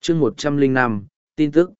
chương 105, tin tức.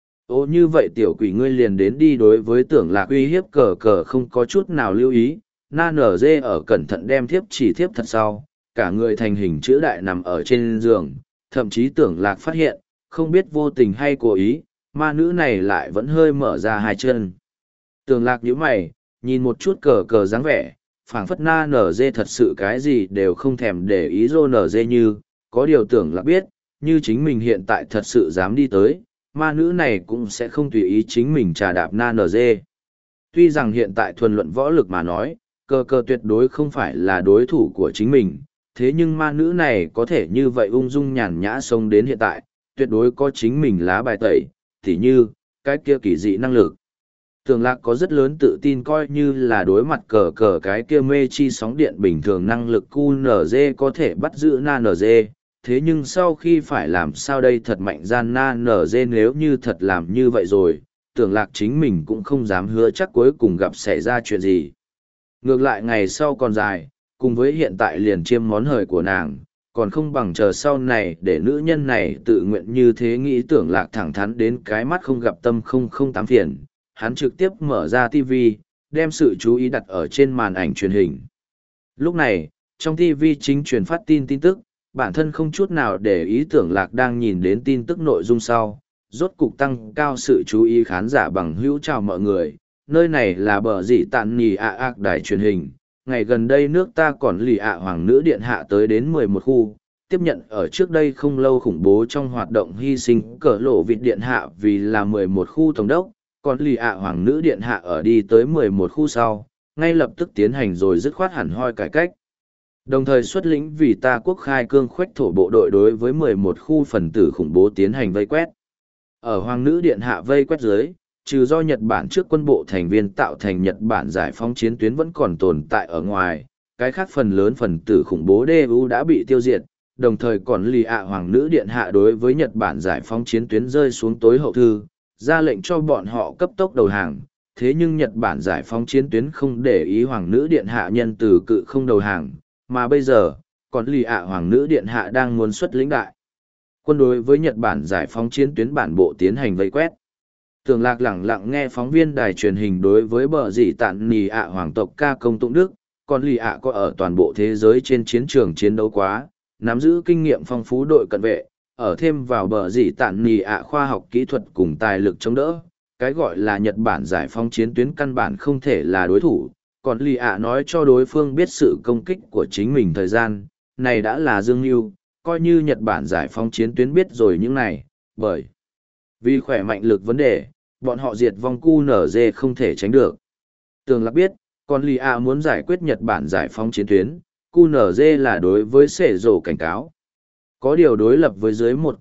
Ô như vậy tiểu quỷ ngươi liền đến đi. Đối với Tưởng Lạc uy hiếp cờ cờ không có chút nào lưu ý, na nở dê ở cẩn thận đem thiếp chỉ thiếp thật sau, cả người thành hình chữ đại nằm ở trên giường, thậm chí Tưởng Lạc phát hiện, không biết vô tình hay cố ý, ma nữ này lại vẫn hơi mở ra hai chân. Tưởng Lạc nhíu mày, nhìn một chút cờ cờ dáng vẻ, phảng phất na nở dê thật sự cái gì đều không thèm để ý rô nở dê như, có điều Tưởng Lạc biết, như chính mình hiện tại thật sự dám đi tới, ma nữ này cũng sẽ không tùy ý chính mình trà đạp na nở dê. Tuy rằng hiện tại thuần luận võ lực mà nói, cờ cờ tuyệt đối không phải là đối thủ của chính mình, thế nhưng ma nữ này có thể như vậy ung dung nhàn nhã sống đến hiện tại, tuyệt đối có chính mình lá bài tẩy, tỉ như, cái kia kỳ dị năng lực. Tưởng Lạc có rất lớn tự tin coi như là đối mặt cờ cờ cái kia mê chi sóng điện bình thường năng lực QNZ có thể bắt giữ NNZ, thế nhưng sau khi phải làm sao đây thật mạnh gian NNZ nếu như thật làm như vậy rồi, Tưởng Lạc chính mình cũng không dám hứa chắc cuối cùng gặp xảy ra chuyện gì. Ngược lại ngày sau còn dài, cùng với hiện tại liền chiêm món hời của nàng, còn không bằng chờ sau này để nữ nhân này tự nguyện như thế nghĩ. Tưởng Lạc thẳng thắn đến cái mắt không gặp tâm không không tám phiền, hắn trực tiếp mở ra TV, đem sự chú ý đặt ở trên màn ảnh truyền hình. Lúc này, trong TV chính truyền phát tin tức, bản thân không chút nào để ý Tưởng Lạc đang nhìn đến tin tức nội dung sau, rốt cục tăng cao sự chú ý khán giả bằng hữu chào mọi người. Nơi này là bờ dị tạn nhì ạc đài truyền hình. Ngày gần đây nước ta còn lì hoàng nữ điện hạ tới đến 11 khu, tiếp nhận ở trước đây không lâu khủng bố trong hoạt động hy sinh cỡ lộ vịt điện hạ vì là 11 khu tổng đốc, còn lì hoàng nữ điện hạ ở đi tới 11 khu sau, ngay lập tức tiến hành rồi dứt khoát hẳn hoi cải cách. Đồng thời xuất lĩnh vì ta quốc khai cương khoách thổ bộ đội đối với 11 khu phần tử khủng bố tiến hành vây quét. Ở hoàng nữ điện hạ vây quét dưới, trừ do Nhật Bản trước quân bộ thành viên tạo thành Nhật Bản giải phóng chiến tuyến vẫn còn tồn tại ở ngoài, cái khác phần lớn phần tử khủng bố DU đã bị tiêu diệt, đồng thời còn lì hoàng nữ điện hạ đối với Nhật Bản giải phóng chiến tuyến rơi xuống tối hậu thư, ra lệnh cho bọn họ cấp tốc đầu hàng. Thế nhưng Nhật Bản giải phóng chiến tuyến không để ý hoàng nữ điện hạ nhân từ cự không đầu hàng, mà bây giờ, còn lì hoàng nữ điện hạ đang muốn xuất lĩnh đại quân đối với Nhật Bản giải phóng chiến tuyến bản bộ tiến hành vây quét. Tưởng Lạc lẳng lặng nghe phóng viên đài truyền hình đối với bờ dị tạn nì hoàng tộc ca công tụng đức, còn lì có ở toàn bộ thế giới trên chiến trường chiến đấu quá, nắm giữ kinh nghiệm phong phú đội cận vệ, ở thêm vào bờ dị tạn nì khoa học kỹ thuật cùng tài lực chống đỡ, cái gọi là Nhật Bản giải phóng chiến tuyến căn bản không thể là đối thủ. Còn lì nói cho đối phương biết sự công kích của chính mình thời gian, này đã là dương mưu, coi như Nhật Bản giải phóng chiến tuyến biết rồi những này, bởi vì khỏe mạnh lực vấn đề, bọn họ diệt vong QNZ không thể tránh được. Tưởng Lạc biết, còn lì muốn giải quyết Nhật Bản giải phóng chiến tuyến, QNZ là đối với sể rổ cảnh cáo. Có điều đối lập với dưới một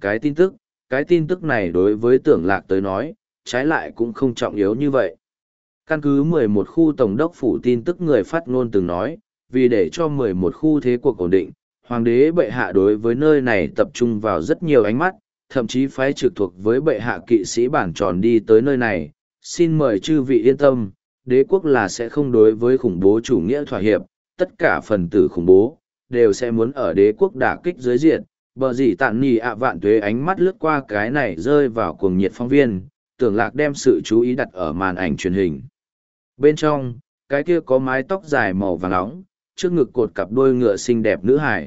cái tin tức này đối với Tưởng Lạc tới nói, trái lại cũng không trọng yếu như vậy. Căn cứ 11 khu tổng đốc phủ tin tức người phát ngôn từng nói, vì để cho 11 khu thế cuộc ổn định, hoàng đế bệ hạ đối với nơi này tập trung vào rất nhiều ánh mắt, thậm chí phái trực thuộc với bệ hạ kỵ sĩ bản tròn đi tới nơi này. Xin mời chư vị yên tâm, đế quốc là sẽ không đối với khủng bố chủ nghĩa thỏa hiệp, tất cả phần tử khủng bố đều sẽ muốn ở đế quốc đả kích dưới diện. Bờ dị tạn nì vạn tuế ánh mắt lướt qua cái này rơi vào cuồng nhiệt phóng viên, Tưởng Lạc đem sự chú ý đặt ở màn ảnh truyền hình. Bên trong, cái kia có mái tóc dài màu vàng nóng, trước ngực cột cặp đôi ngựa xinh đẹp nữ hải.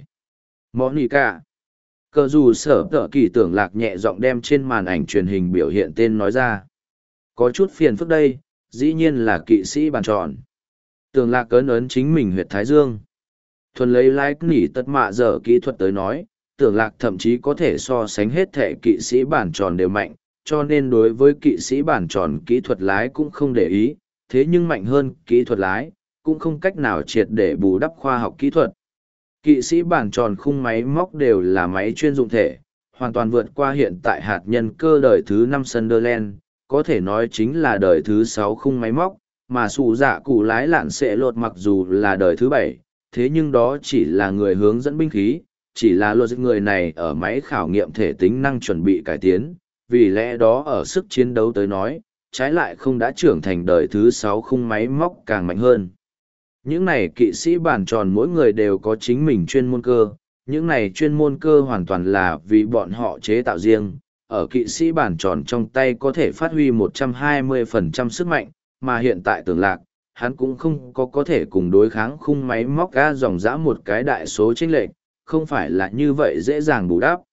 Monica. Cờ dù sở tợ kỳ. Tưởng Lạc nhẹ giọng đem trên màn ảnh truyền hình biểu hiện tên nói ra. Có chút phiền phức đây, dĩ nhiên là kỵ sĩ bàn tròn. Tưởng Lạc ấn ấn chính mình huyệt thái dương. Thuần lấy like nỉ tất mạ dở kỹ thuật tới nói, Tưởng Lạc thậm chí có thể so sánh hết thể kỵ sĩ bản tròn đều mạnh, cho nên đối với kỵ sĩ bản tròn kỹ thuật lái cũng không để ý, thế nhưng mạnh hơn kỹ thuật lái, cũng không cách nào triệt để bù đắp khoa học kỹ thuật. Kỵ sĩ bản tròn khung máy móc đều là máy chuyên dụng thể, hoàn toàn vượt qua hiện tại hạt nhân cơ đời thứ 5 Sunderland, có thể nói chính là đời thứ 6 khung máy móc, mà sụ dạ cụ lái lạn sẽ lột mặc dù là đời thứ 7, thế nhưng đó chỉ là người hướng dẫn binh khí, chỉ là lột người này ở máy khảo nghiệm thể tính năng chuẩn bị cải tiến, vì lẽ đó ở sức chiến đấu tới nói, trái lại không đã trưởng thành đời thứ 6 khung máy móc càng mạnh hơn. Những này kỵ sĩ bản tròn mỗi người đều có chính mình chuyên môn cơ, những này chuyên môn cơ hoàn toàn là vì bọn họ chế tạo riêng, ở kỵ sĩ bản tròn trong tay có thể phát huy 120% sức mạnh, mà hiện tại Tưởng Lạc, hắn cũng không có thể cùng đối kháng khung máy móc ga dòng dã một cái đại số chênh lệch, không phải là như vậy dễ dàng bù đắp.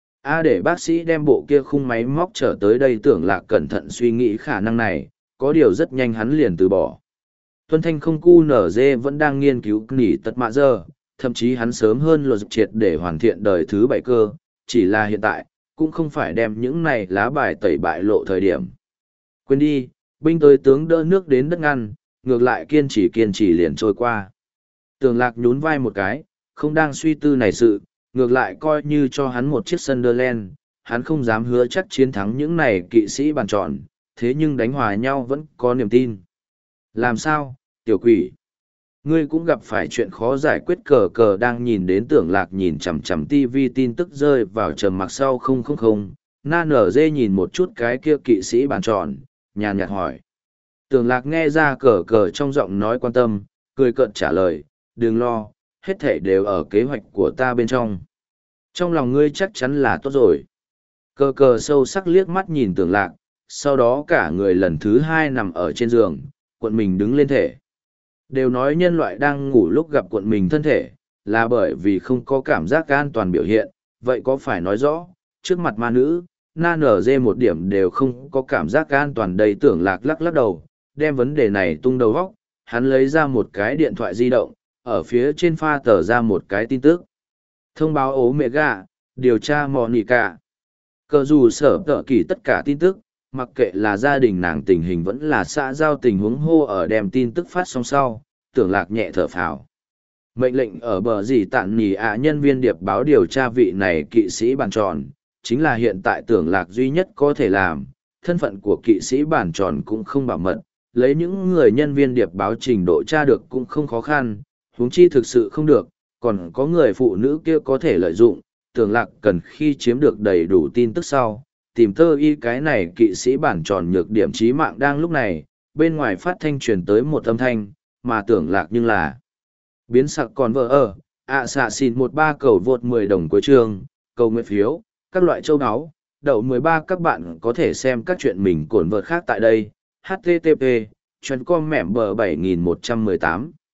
Để bác sĩ đem bộ kia khung máy móc trở tới đây. Tưởng Lạc cẩn thận suy nghĩ khả năng này, có điều rất nhanh hắn liền từ bỏ. Tuân Thanh không cu nở dê vẫn đang nghiên cứu nỉ tật mạ giờ, thậm chí hắn sớm hơn luật triệt để hoàn thiện đời thứ 7 cơ, chỉ là hiện tại, cũng không phải đem những này lá bài tẩy bại lộ thời điểm. Quên đi, binh tới tướng đỡ nước đến đất ngăn, ngược lại kiên trì liền trôi qua. Tưởng Lạc nhún vai một cái, không đang suy tư này sự, ngược lại coi như cho hắn một chiếc Sunderland, hắn không dám hứa chắc chiến thắng những này kỵ sĩ bàn tròn, thế nhưng đánh hòa nhau vẫn có niềm tin. Làm sao, tiểu quỷ? Ngươi cũng gặp phải chuyện khó giải quyết. Cờ cờ đang nhìn đến Tưởng Lạc nhìn chằm chằm tivi tin tức rơi vào trầm mặc sau 000, na nở dê nhìn một chút cái kia kỵ sĩ bàn tròn, nhàn nhạt hỏi. Tưởng Lạc nghe ra cờ cờ trong giọng nói quan tâm, cười cợt trả lời, đừng lo, hết thảy đều ở kế hoạch của ta bên trong. Trong lòng ngươi chắc chắn là tốt rồi. Cờ cờ sâu sắc liếc mắt nhìn Tưởng Lạc, sau đó cả người lần thứ 2 nằm ở trên giường, cuộn mình đứng lên thể. Đều nói nhân loại đang ngủ lúc gặp cuộn mình thân thể, là bởi vì không có cảm giác an toàn biểu hiện, vậy có phải nói rõ, trước mặt ma nữ, na nở dê một điểm đều không có cảm giác an toàn. Đầy Tưởng Lạc lắc lắc đầu, đem vấn đề này tung đầu góc, hắn lấy ra một cái điện thoại di động, ở phía trên pha tờ ra một cái tin tức. Thông báo Omega, điều tra Monica. Cờ dù sở tợ kỳ tất cả tin tức, mặc kệ là gia đình nàng tình hình vẫn là xã giao tình huống hô ở đem tin tức phát xong sau, Tưởng Lạc nhẹ thở phào. Mệnh lệnh ở bờ gì tạn nỉ nhân viên điệp báo điều tra vị này kỵ sĩ bàn tròn, chính là hiện tại Tưởng Lạc duy nhất có thể làm, thân phận của kỵ sĩ bàn tròn cũng không bảo mật, lấy những người nhân viên điệp báo trình độ tra được cũng không khó khăn, huống chi thực sự không được, còn có người phụ nữ kia có thể lợi dụng. Tưởng Lạc cần khi chiếm được đầy đủ tin tức sau, tìm tơ y cái này kỵ sĩ bản tròn nhược điểm chí mạng. Đang lúc này, bên ngoài phát thanh truyền tới một âm thanh, mà Tưởng Lạc nhưng là biến sặc còn vợ xạ xin 13 cầu vượt 10 đồng cuối chương, cầu nguyện phiếu, các loại châu áo, đậu 13. Các bạn có thể xem các chuyện mình cổn vợt khác tại đây. http://com mẻm bờ 7118